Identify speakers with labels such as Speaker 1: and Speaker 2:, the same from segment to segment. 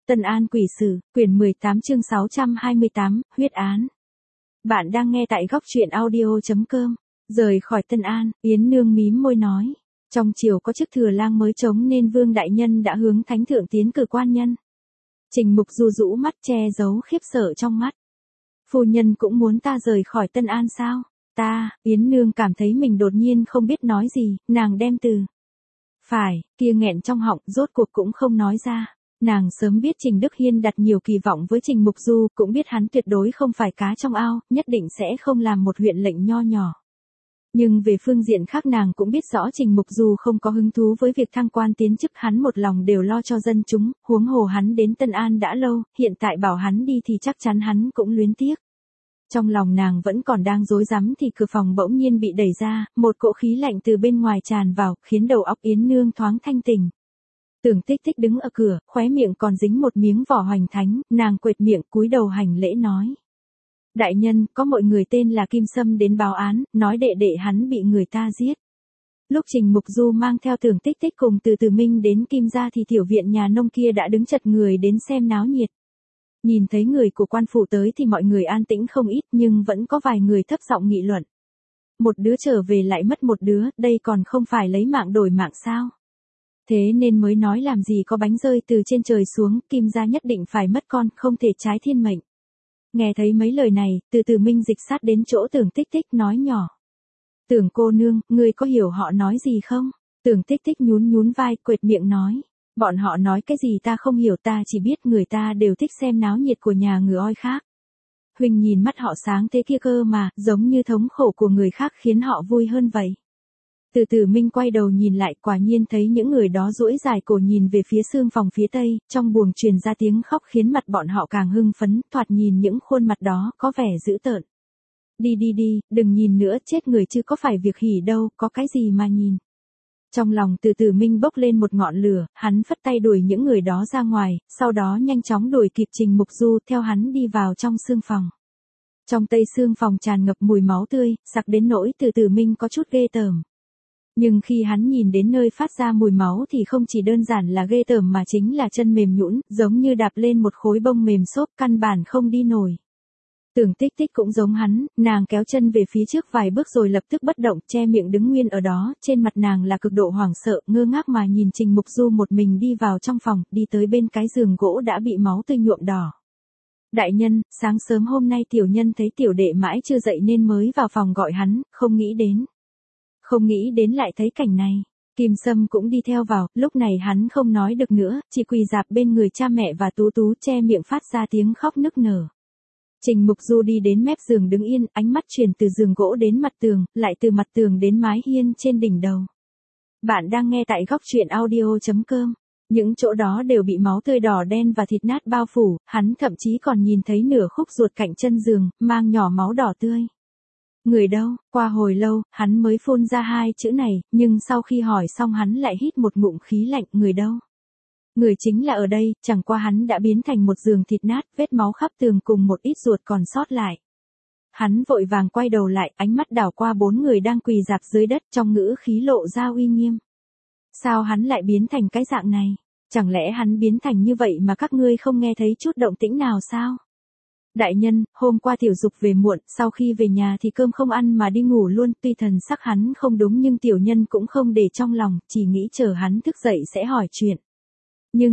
Speaker 1: Tân An Quỷ Sử, quyển 18 chương 628, huyết án. Bạn đang nghe tại góc truyện audio.com. Rời khỏi Tân An, Yến Nương mím môi nói. Trong triều có chức thừa lang mới trống nên Vương Đại Nhân đã hướng Thánh Thượng tiến cử quan nhân. Trình Mục Du rũ mắt che giấu khiếp sợ trong mắt. Phu nhân cũng muốn ta rời khỏi Tân An sao? Ta, Yến Nương cảm thấy mình đột nhiên không biết nói gì, nàng đem từ. Phải, kia nghẹn trong họng rốt cuộc cũng không nói ra. Nàng sớm biết Trình Đức Hiên đặt nhiều kỳ vọng với Trình Mục Du, cũng biết hắn tuyệt đối không phải cá trong ao, nhất định sẽ không làm một huyện lệnh nho nhỏ. Nhưng về phương diện khác nàng cũng biết rõ Trình Mục Du không có hứng thú với việc thăng quan tiến chức, hắn một lòng đều lo cho dân chúng, huống hồ hắn đến Tân An đã lâu, hiện tại bảo hắn đi thì chắc chắn hắn cũng luyến tiếc. Trong lòng nàng vẫn còn đang rối rắm thì cửa phòng bỗng nhiên bị đẩy ra, một cỗ khí lạnh từ bên ngoài tràn vào, khiến đầu óc Yến Nương thoáng thanh tỉnh. Tưởng Tích Tích đứng ở cửa, khóe miệng còn dính một miếng vỏ hoành thánh, nàng quệt miệng cúi đầu hành lễ nói. Đại nhân, có mọi người tên là Kim Sâm đến báo án, nói đệ đệ hắn bị người ta giết. Lúc Trình Mục Du mang theo Tưởng Tích Tích cùng Từ Từ Minh đến Kim gia thì tiểu viện nhà nông kia đã đứng chật người đến xem náo nhiệt. Nhìn thấy người của quan phủ tới thì mọi người an tĩnh không ít, nhưng vẫn có vài người thấp giọng nghị luận. Một đứa trở về lại mất một đứa, đây còn không phải lấy mạng đổi mạng sao? Thế nên mới nói làm gì có bánh rơi từ trên trời xuống, Kim gia nhất định phải mất con, không thể trái thiên mệnh. Nghe thấy mấy lời này, Từ Từ Minh dịch sát đến chỗ Tưởng Tích Tích nói nhỏ. Tưởng cô nương, ngươi có hiểu họ nói gì không? Tưởng Tích Tích nhún vai, quệt miệng nói. Bọn họ nói cái gì ta không hiểu, ta chỉ biết người ta đều thích xem náo nhiệt của nhà người oi khác. Huynh nhìn mắt họ sáng thế kia cơ mà, giống như thống khổ của người khác khiến họ vui hơn vậy. Từ Từ Minh quay đầu nhìn lại, quả nhiên thấy những người đó duỗi dài cổ nhìn về phía xương phòng phía tây, trong buồng truyền ra tiếng khóc khiến mặt bọn họ càng hưng phấn, thoạt nhìn những khuôn mặt đó có vẻ dữ tợn. Đi, đừng nhìn nữa, chết người chứ có phải việc hỉ đâu, có cái gì mà nhìn. Trong lòng Từ Từ Minh bốc lên một ngọn lửa, hắn phất tay đuổi những người đó ra ngoài, sau đó nhanh chóng đuổi kịp Trình Mục Du theo hắn đi vào trong xương phòng. Trong tây xương phòng tràn ngập mùi máu tươi, sặc đến nỗi Từ Từ Minh có chút ghê tởm. Nhưng khi hắn nhìn đến nơi phát ra mùi máu thì không chỉ đơn giản là ghê tởm mà chính là chân mềm nhũn, giống như đạp lên một khối bông mềm xốp, căn bản không đi nổi. Tưởng Tích Tích cũng giống hắn, nàng kéo chân về phía trước vài bước rồi lập tức bất động, che miệng đứng nguyên ở đó, trên mặt nàng là cực độ hoảng sợ, ngơ ngác mà nhìn Trình Mục Du một mình đi vào trong phòng, đi tới bên cái giường gỗ đã bị máu tươi nhuộm đỏ. Đại nhân, sáng sớm hôm nay tiểu nhân thấy tiểu đệ mãi chưa dậy nên mới vào phòng gọi hắn, không nghĩ đến lại thấy cảnh này. Kim Sâm cũng đi theo vào, lúc này hắn không nói được nữa, chỉ quỳ rạp bên người cha mẹ và Tú Tú che miệng phát ra tiếng khóc nức nở. Trình Mục Du đi đến mép giường đứng yên, ánh mắt chuyển từ giường gỗ đến mặt tường, lại từ mặt tường đến mái hiên trên đỉnh đầu. Bạn đang nghe tại góc truyện audio.com. Những chỗ đó đều bị máu tươi đỏ đen và thịt nát bao phủ, hắn thậm chí còn nhìn thấy nửa khúc ruột cạnh chân giường, mang nhỏ máu đỏ tươi. Người đâu? Qua hồi lâu, hắn mới phun ra hai chữ này, nhưng sau khi hỏi xong hắn lại hít một ngụm khí lạnh, người đâu? Người chính là ở đây, chẳng qua hắn đã biến thành một giường thịt nát, vết máu khắp tường cùng một ít ruột còn sót lại. Hắn vội vàng quay đầu lại, ánh mắt đảo qua bốn người đang quỳ rạp dưới đất, trong ngữ khí lộ ra uy nghiêm. Sao hắn lại biến thành cái dạng này? Chẳng lẽ hắn biến thành như vậy mà các ngươi không nghe thấy chút động tĩnh nào sao? Đại nhân, hôm qua Tiểu Dục về muộn, sau khi về nhà thì cơm không ăn mà đi ngủ luôn, tuy thần sắc hắn không đúng nhưng tiểu nhân cũng không để trong lòng, chỉ nghĩ chờ hắn thức dậy sẽ hỏi chuyện. Nhưng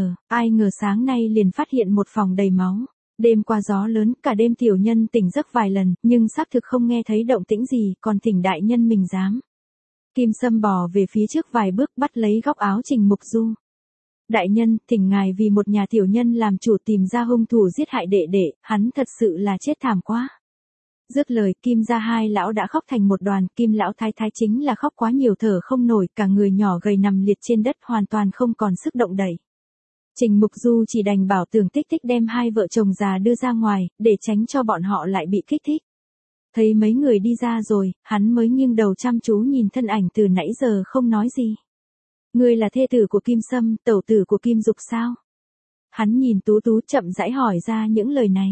Speaker 1: ai ngờ sáng nay liền phát hiện một phòng đầy máu. Đêm qua gió lớn, cả đêm tiểu nhân tỉnh giấc vài lần, nhưng xác thực không nghe thấy động tĩnh gì, còn thỉnh đại nhân mình dám. Kim Sâm bò về phía trước vài bước bắt lấy góc áo Trình Mục Du. Đại nhân, thỉnh ngài vì một nhà tiểu nhân làm chủ tìm ra hung thủ giết hại đệ đệ, hắn thật sự là chết thảm quá. Dứt lời, Kim gia hai lão đã khóc thành một đoàn, Kim lão thái thái chính là khóc quá nhiều thở không nổi, cả người nhỏ gầy nằm liệt trên đất hoàn toàn không còn sức động đậy. Trình Mục Du chỉ đành bảo Tưởng Tích Tích đem hai vợ chồng già đưa ra ngoài, để tránh cho bọn họ lại bị kích thích. Thấy mấy người đi ra rồi, hắn mới nghiêng đầu chăm chú nhìn thân ảnh từ nãy giờ không nói gì. Ngươi là thê tử của Kim Sâm, tẩu tử của Kim Dục sao? Hắn nhìn Tú Tú chậm rãi hỏi ra những lời này.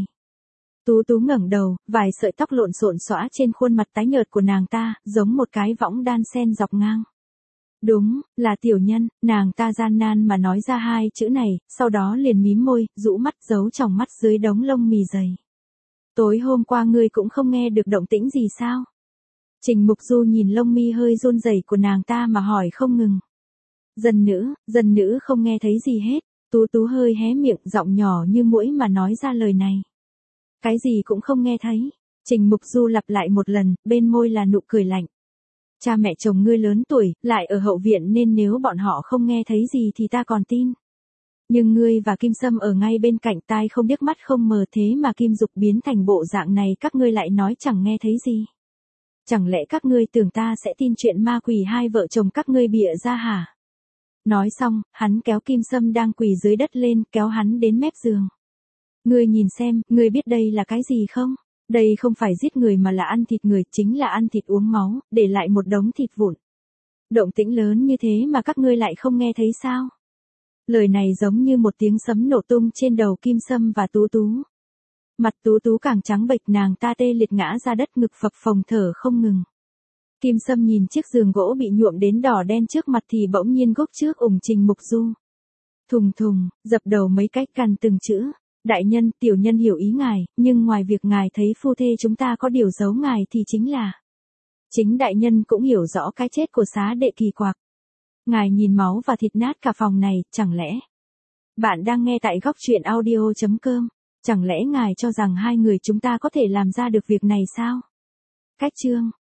Speaker 1: Tú Tú ngẩng đầu, vài sợi tóc lộn xộn xõa trên khuôn mặt tái nhợt của nàng ta, giống một cái võng đan sen dọc ngang. Đúng, là tiểu nhân, nàng ta gian nan mà nói ra hai chữ này, sau đó liền mím môi, rũ mắt giấu tròng mắt dưới đống lông mì dày. Tối hôm qua ngươi cũng không nghe được động tĩnh gì sao? Trình Mục Du nhìn lông mi hơi run rẩy của nàng ta mà hỏi không ngừng. Dân nữ không nghe thấy gì hết, Tú Tú hơi hé miệng giọng nhỏ như muỗi mà nói ra lời này. Cái gì cũng không nghe thấy. Trình Mục Du lặp lại một lần, bên môi là nụ cười lạnh. Cha mẹ chồng ngươi lớn tuổi, lại ở hậu viện nên nếu bọn họ không nghe thấy gì thì ta còn tin. Nhưng ngươi và Kim Sâm ở ngay bên cạnh, tai không điếc mắt không mờ, thế mà Kim Dục biến thành bộ dạng này các ngươi lại nói chẳng nghe thấy gì. Chẳng lẽ các ngươi tưởng ta sẽ tin chuyện ma quỷ hai vợ chồng các ngươi bịa ra hả? Nói xong, hắn kéo Kim Sâm đang quỳ dưới đất lên, kéo hắn đến mép giường. Ngươi nhìn xem, ngươi biết đây là cái gì không? Đây không phải giết người mà là ăn thịt người, chính là ăn thịt uống máu, để lại một đống thịt vụn. Động tĩnh lớn như thế mà các ngươi lại không nghe thấy sao? Lời này giống như một tiếng sấm nổ tung trên đầu Kim Sâm và Tú Tú. Mặt Tú Tú càng trắng bệch, nàng ta tê liệt ngã ra đất, ngực phập phồng thở không ngừng. Kim Sâm nhìn chiếc giường gỗ bị nhuộm đến đỏ đen trước mặt thì bỗng nhiên gốc trước ủng Trình Mục Du. Thùng thùng, dập đầu mấy cách cằn từng chữ. Đại nhân, tiểu nhân hiểu ý ngài, nhưng ngoài việc ngài thấy phu thê chúng ta có điều giấu ngài thì chính đại nhân cũng hiểu rõ cái chết của Xá đệ kỳ quặc. Ngài nhìn máu và thịt nát cả phòng này, chẳng lẽ? Bạn đang nghe tại góc truyện audio.com. Chẳng lẽ ngài cho rằng hai người chúng ta có thể làm ra được việc này sao? Cách chương